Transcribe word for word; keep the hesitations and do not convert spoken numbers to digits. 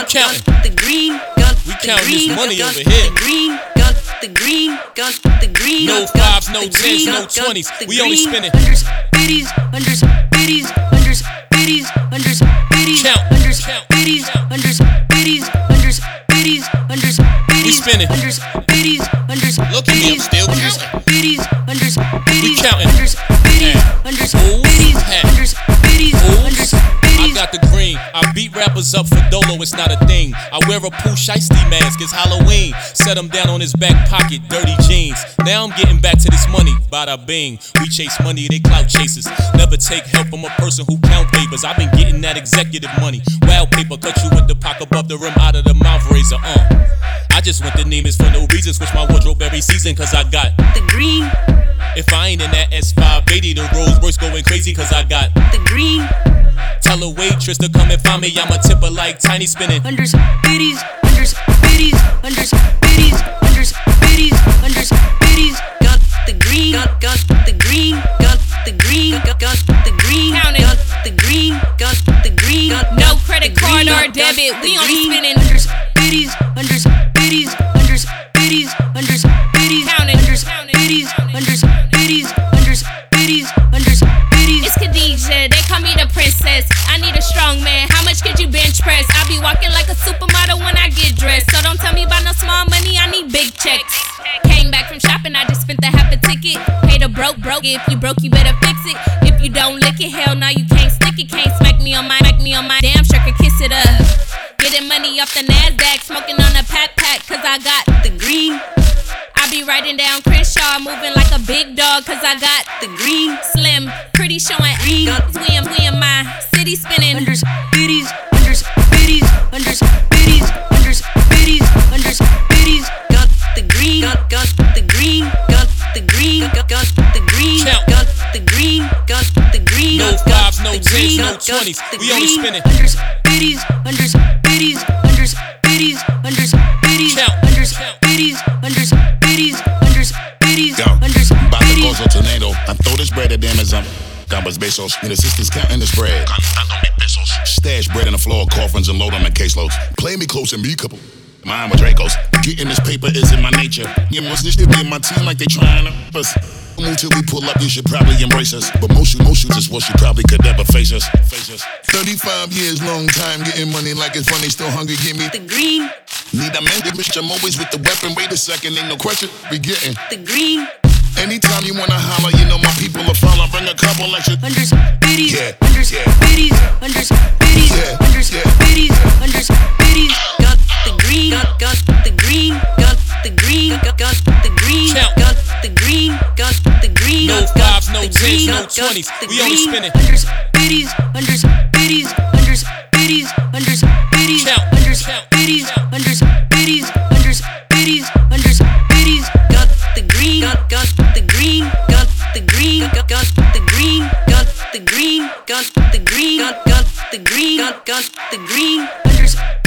counting. The green, got We the counting this green, money got over the here. green, got the green, got the green. No got fives, no the tens, green, no got twenties. the We only green. spinning. Hundreds, fifties, hundreds, fifties, hundreds, fifties, hundreds, fifties, Count, hundreds, count, fifties, count. hundreds, fifties, hundreds, fifties, hundreds, fifties, spinning. hundreds, fifties, hundreds, Look at me, I'm still hundreds, counting. fifties, hundreds, fifties, counting. hundreds, fifties, Hey. hundreds, Ooh, fifties, hey. hundreds, fifties, hundreds, Ooh, I fifties. got the green. I beat rappers up for Dolo, it's not a thing. I wear a Pooh Shiesty mask, it's Halloween. Set him down on his back pocket, dirty jeans. Now I'm getting back to this money, bada bing. We chase money, they clout chasers. Never take help from a person who count papers. I've been getting that executive money. Wild paper, cut you with the pock above the rim, out of the mouth razor, uh. I just went to Neiman's for no reason. Switch my wardrobe every season, cause I got The green, If I ain't in that S five eighty, the Rolls Royce going crazy, cause I got the green, Tell a waitress to come and find me, I'm a tipper like Tiny spinning. hundreds, fifties, hundreds, fifties, hundreds, fifties, hundreds, fifties, hundreds, fifties. Got the green, got got the green, got the green, got got the green, Count it. got the green, got the green. Got, No got credit the card green, or got, debit, got we the only green. spinning. Hundreds, fifties, hundreds, fifties, hundreds, fifties, hundreds, fifties, Count it. hundreds, Count it. fifties, hundreds, fifties, hundreds, fifties, hundreds, fifties. It's Khadijah, they call me the princess. I need a strong man, how much could you bench press? I be walking like a supermodel when I get dressed. So don't tell me about no small money, I need big checks. Came back from shopping, I just spent the half a ticket. Pay the broke, broke. If you broke, you better fix it. If you don't lick it, hell no, you can't stick it. Can't smack me on my, smack me on my damn sure could kiss it up. Getting money off the NASDAQ, smoking on a pack pack, cause I got The green, I be writing down Crenshaw, moving like a big dog, cause I got the green, slim, pretty showing Green. we in, we in my city spinning. hundreds, fifties, hundreds, fifties, hundreds, fifties, hundreds, fifties, hundreds, fifties. Got the green, got got the green, got the green, got got the green, Count. got the green, got the green. No got fives, no the tens, green, no got twenties. the We only green. spinning. Hundreds, fifties, hundreds, fifties, hundreds, fifties, hundreds, fifties, Count. hundreds, Count. fifties, hundreds, fifties, hundreds, fifties, Yo, hundreds, about to fifties. cause a tornado. I throw this bread at Amazon. Gambas Bezos and assistants counting this bread. Stash bread on the floor, coffins and load them in caseloads. Play me close and be couple. Mine with Dracos. Getting this paper is in my nature. You must this be in my team like they trying to us. Move till we pull up, you should probably embrace us. But most you, most you just what you probably could never face us. Face us. thirty-five years, long time, getting money like it's funny, still hungry, give me The green, need a man, bitch, I'm always with the weapon. Wait a second, ain't no question, we getting. the green, Anytime you wanna holler, you know my people are follow. Bring a couple extra. hundreds, fifties, Yeah, hundreds, yeah. fifties, hundreds, fifties, Yeah, hundreds, yeah. fifties, hundreds, fifties. Got the green, got got the green, got the green, got got the green, Count. got the green, got the green. No got fives, no the tens, green, no got twenties. the We only green. spinning. Hundreds, fifties, hundreds, fifties, hundreds, fifties, hundreds, fifties, Count. hundreds, Count. fifties, Count. hundreds, fifties, hundreds, fifties, hundreds, fifties. Got the green, got got the green, got the green, got got the green, got the green, got the green, got got the green, got got the green. Hundreds,